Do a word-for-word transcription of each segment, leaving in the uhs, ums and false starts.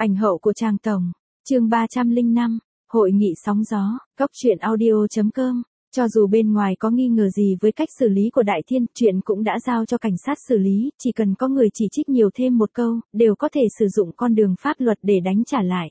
Ảnh hậu của Trang Tổng. Chương ba trăm lẻ năm. Hội nghị sóng gió. Cóc truyện audio chấm com. Cho dù bên ngoài có nghi ngờ gì với cách xử lý của Đại Thiên, chuyện cũng đã giao cho cảnh sát xử lý, chỉ cần có người chỉ trích nhiều thêm một câu, đều có thể sử dụng con đường pháp luật để đánh trả lại.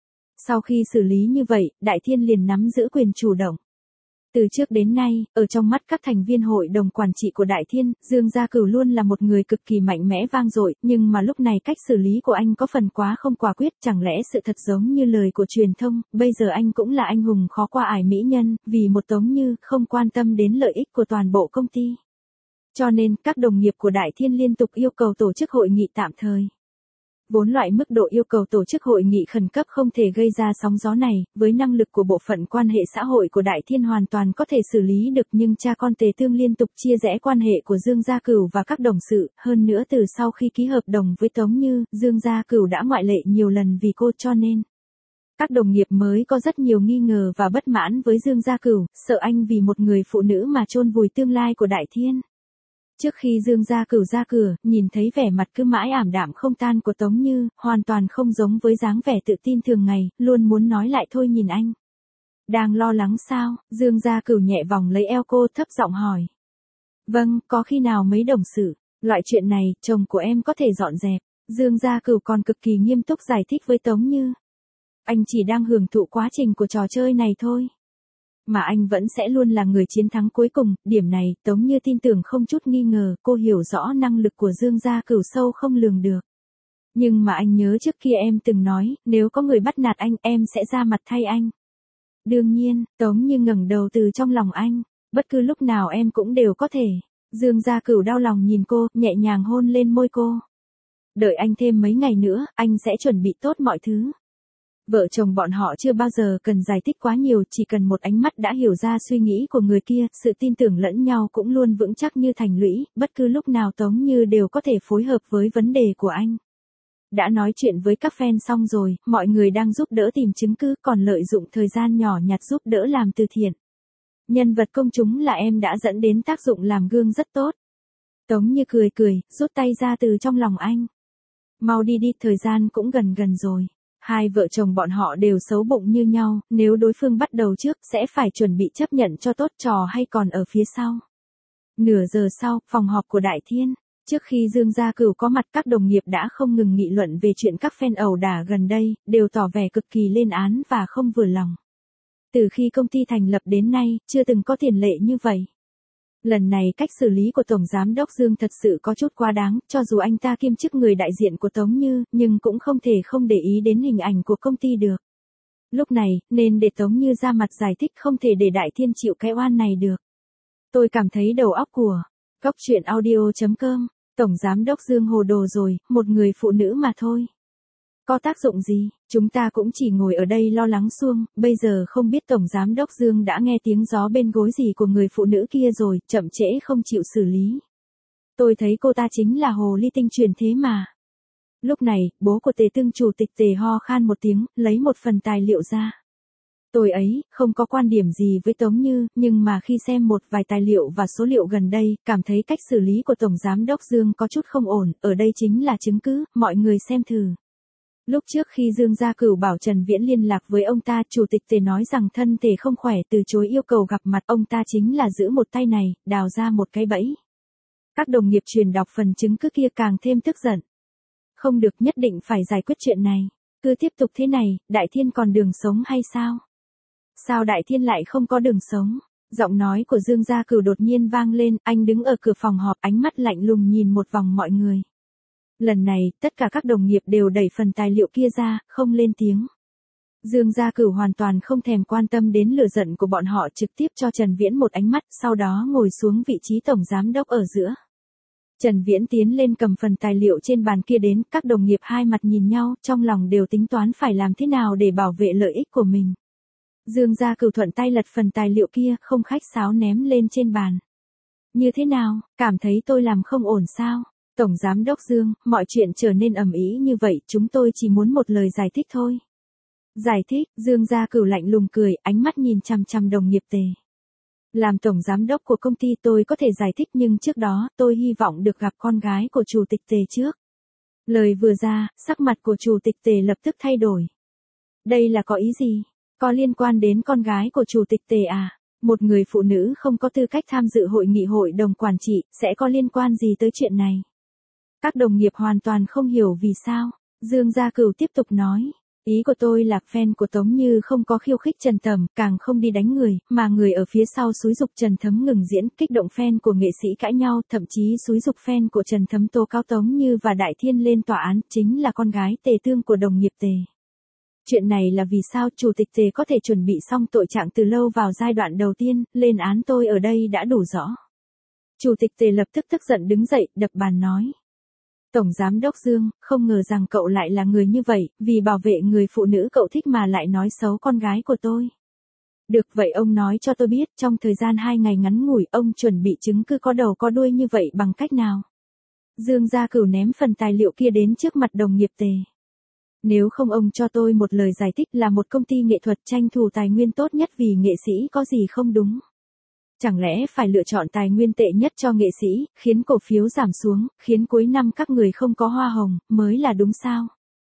Sau khi xử lý như vậy, Đại Thiên liền nắm giữ quyền chủ động. Từ trước đến nay, ở trong mắt các thành viên hội đồng quản trị của Đại Thiên, Dương Gia Cửu luôn là một người cực kỳ mạnh mẽ vang dội, nhưng mà lúc này cách xử lý của anh có phần quá không quả quyết, chẳng lẽ sự thật giống như lời của truyền thông, bây giờ anh cũng là anh hùng khó qua ải mỹ nhân, vì một Tống Như không quan tâm đến lợi ích của toàn bộ công ty. Cho nên, các đồng nghiệp của Đại Thiên liên tục yêu cầu tổ chức hội nghị tạm thời. Vốn loại mức độ yêu cầu tổ chức hội nghị khẩn cấp không thể gây ra sóng gió này, với năng lực của bộ phận quan hệ xã hội của Đại Thiên hoàn toàn có thể xử lý được, nhưng cha con Tề Tương liên tục chia rẽ quan hệ của Dương Gia Cửu và các đồng sự, hơn nữa từ sau khi ký hợp đồng với Tống Như, Dương Gia Cửu đã ngoại lệ nhiều lần vì cô, cho nên các đồng nghiệp mới có rất nhiều nghi ngờ và bất mãn với Dương Gia Cửu, sợ anh vì một người phụ nữ mà chôn vùi tương lai của Đại Thiên. Trước khi Dương Gia Cửu ra cửa, nhìn thấy vẻ mặt cứ mãi ảm đạm không tan của Tống Như, hoàn toàn không giống với dáng vẻ tự tin thường ngày, luôn muốn nói lại thôi nhìn anh. Đang lo lắng sao? Dương Gia Cửu nhẹ vòng lấy eo cô, thấp giọng hỏi. Vâng, có khi nào mấy đồng sự, loại chuyện này, chồng của em có thể dọn dẹp. Dương Gia Cửu còn cực kỳ nghiêm túc giải thích với Tống Như. Anh chỉ đang hưởng thụ quá trình của trò chơi này thôi. Mà anh vẫn sẽ luôn là người chiến thắng cuối cùng, điểm này, Tống Như tin tưởng không chút nghi ngờ, cô hiểu rõ năng lực của Dương Gia Cửu sâu không lường được. Nhưng mà anh nhớ trước kia em từng nói, nếu có người bắt nạt anh, em sẽ ra mặt thay anh. Đương nhiên, Tống Như ngẩng đầu từ trong lòng anh, bất cứ lúc nào em cũng đều có thể. Dương Gia Cửu đau lòng nhìn cô, nhẹ nhàng hôn lên môi cô. Đợi anh thêm mấy ngày nữa, anh sẽ chuẩn bị tốt mọi thứ. Vợ chồng bọn họ chưa bao giờ cần giải thích quá nhiều, chỉ cần một ánh mắt đã hiểu ra suy nghĩ của người kia, sự tin tưởng lẫn nhau cũng luôn vững chắc như thành lũy, bất cứ lúc nào Tống Như đều có thể phối hợp với vấn đề của anh. Đã nói chuyện với các fan xong rồi, mọi người đang giúp đỡ tìm chứng cứ, còn lợi dụng thời gian nhỏ nhặt giúp đỡ làm từ thiện. Nhân vật công chúng là em đã dẫn đến tác dụng làm gương rất tốt. Tống Như cười cười, rút tay ra từ trong lòng anh. Mau đi đi, thời gian cũng gần gần rồi. Hai vợ chồng bọn họ đều xấu bụng như nhau, nếu đối phương bắt đầu trước, sẽ phải chuẩn bị chấp nhận cho tốt, trò hay còn ở phía sau. Nửa giờ sau, phòng họp của Đại Thiên. Trước khi Dương Gia Cửu có mặt, các đồng nghiệp đã không ngừng nghị luận về chuyện các fan ẩu đả gần đây, đều tỏ vẻ cực kỳ lên án và không vừa lòng. Từ khi công ty thành lập đến nay, chưa từng có tiền lệ như vậy. Lần này cách xử lý của Tổng Giám đốc Dương thật sự có chút quá đáng, cho dù anh ta kiêm chức người đại diện của Tống Như, nhưng cũng không thể không để ý đến hình ảnh của công ty được. Lúc này, nên để Tống Như ra mặt giải thích, không thể để Đại Thiên chịu cái oan này được. Tôi cảm thấy đầu óc của Cóc truyện audio chấm com, Tổng Giám đốc Dương hồ đồ rồi, một người phụ nữ mà thôi. Có tác dụng gì, chúng ta cũng chỉ ngồi ở đây lo lắng suông, bây giờ không biết Tổng Giám đốc Dương đã nghe tiếng gió bên gối gì của người phụ nữ kia rồi, chậm trễ không chịu xử lý. Tôi thấy cô ta chính là hồ ly tinh truyền thế mà. Lúc này, bố của Tề Tương chủ tịch Tề ho khan một tiếng, lấy một phần tài liệu ra. Tôi ấy, không có quan điểm gì với Tống Như, nhưng mà khi xem một vài tài liệu và số liệu gần đây, cảm thấy cách xử lý của Tổng Giám đốc Dương có chút không ổn, ở đây chính là chứng cứ, mọi người xem thử. Lúc trước khi Dương Gia Cửu bảo Trần Viễn liên lạc với ông ta, chủ tịch Tề nói rằng thân thể không khỏe, từ chối yêu cầu gặp mặt, ông ta chính là giữ một tay này, đào ra một cái bẫy. Các đồng nghiệp truyền đọc phần chứng cứ kia càng thêm tức giận. Không được, nhất định phải giải quyết chuyện này. Cứ tiếp tục thế này, Đại Thiên còn đường sống hay sao? Sao Đại Thiên lại không có đường sống? Giọng nói của Dương Gia Cửu đột nhiên vang lên, anh đứng ở cửa phòng họp, ánh mắt lạnh lùng nhìn một vòng mọi người. Lần này, tất cả các đồng nghiệp đều đẩy phần tài liệu kia ra, không lên tiếng. Dương Gia Cửu hoàn toàn không thèm quan tâm đến lửa giận của bọn họ, trực tiếp cho Trần Viễn một ánh mắt, sau đó ngồi xuống vị trí Tổng Giám đốc ở giữa. Trần Viễn tiến lên cầm phần tài liệu trên bàn kia đến, các đồng nghiệp hai mặt nhìn nhau, trong lòng đều tính toán phải làm thế nào để bảo vệ lợi ích của mình. Dương Gia Cửu thuận tay lật phần tài liệu kia, không khách sáo ném lên trên bàn. Như thế nào, cảm thấy tôi làm không ổn sao? Tổng Giám đốc Dương, mọi chuyện trở nên ầm ĩ như vậy, chúng tôi chỉ muốn một lời giải thích thôi. Giải thích, Dương Gia Cửu lạnh lùng cười, ánh mắt nhìn chằm chằm đồng nghiệp Tề. Làm Tổng Giám đốc của công ty tôi có thể giải thích, nhưng trước đó, tôi hy vọng được gặp con gái của Chủ tịch Tề trước. Lời vừa ra, sắc mặt của chủ tịch Tề lập tức thay đổi. Đây là có ý gì? Có liên quan đến con gái của chủ tịch Tề à? Một người phụ nữ không có tư cách tham dự hội nghị hội đồng quản trị, sẽ có liên quan gì tới chuyện này? Các đồng nghiệp hoàn toàn không hiểu vì sao. Dương Gia Cửu tiếp tục nói. Ý của tôi là fan của Tống Như không có khiêu khích Trần Thẩm, càng không đi đánh người, mà người ở phía sau xúi giục Trần Thấm ngừng diễn, kích động fan của nghệ sĩ cãi nhau, thậm chí xúi giục fan của Trần Thấm tố cáo Tống Như và Đại Thiên lên tòa án, chính là con gái Tề Tương của đồng nghiệp Tề. Chuyện này là vì sao chủ tịch Tề có thể chuẩn bị xong tội trạng từ lâu vào giai đoạn đầu tiên, lên án tôi ở đây đã đủ rõ. Chủ tịch Tề lập tức tức giận đứng dậy, đập bàn nói. Tổng Giám đốc Dương, không ngờ rằng cậu lại là người như vậy, vì bảo vệ người phụ nữ cậu thích mà lại nói xấu con gái của tôi. Được vậy ông nói cho tôi biết trong thời gian hai ngày ngắn ngủi ông chuẩn bị chứng cứ có đầu có đuôi như vậy bằng cách nào? Dương Gia Cửu ném phần tài liệu kia đến trước mặt đồng nghiệp Tề. Nếu không ông cho tôi một lời giải thích là một công ty nghệ thuật tranh thủ tài nguyên tốt nhất vì nghệ sĩ có gì không đúng? Chẳng lẽ phải lựa chọn tài nguyên tệ nhất cho nghệ sĩ, khiến cổ phiếu giảm xuống, khiến cuối năm các người không có hoa hồng, mới là đúng sao?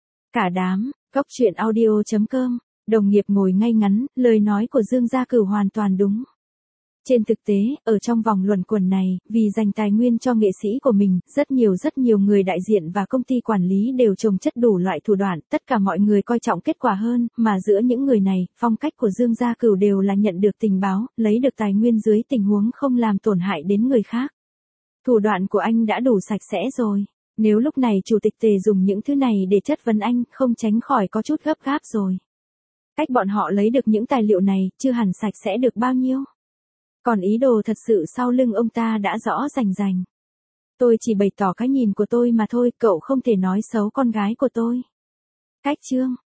Cả đám, góc chuyện audio chấm com, đồng nghiệp ngồi ngay ngắn, lời nói của Dương Gia Cửu hoàn toàn đúng. Trên thực tế, ở trong vòng luẩn quẩn này, vì dành tài nguyên cho nghệ sĩ của mình, rất nhiều rất nhiều người đại diện và công ty quản lý đều trồng chất đủ loại thủ đoạn, tất cả mọi người coi trọng kết quả hơn, mà giữa những người này, phong cách của Dương Gia Cửu đều là nhận được tình báo, lấy được tài nguyên dưới tình huống không làm tổn hại đến người khác. Thủ đoạn của anh đã đủ sạch sẽ rồi. Nếu lúc này chủ tịch Tề dùng những thứ này để chất vấn anh, không tránh khỏi có chút gấp gáp rồi. Cách bọn họ lấy được những tài liệu này, chưa hẳn sạch sẽ được bao nhiêu. Còn ý đồ thật sự sau lưng ông ta đã rõ rành rành. Tôi chỉ bày tỏ cái nhìn của tôi mà thôi, cậu không thể nói xấu con gái của tôi. Cách chương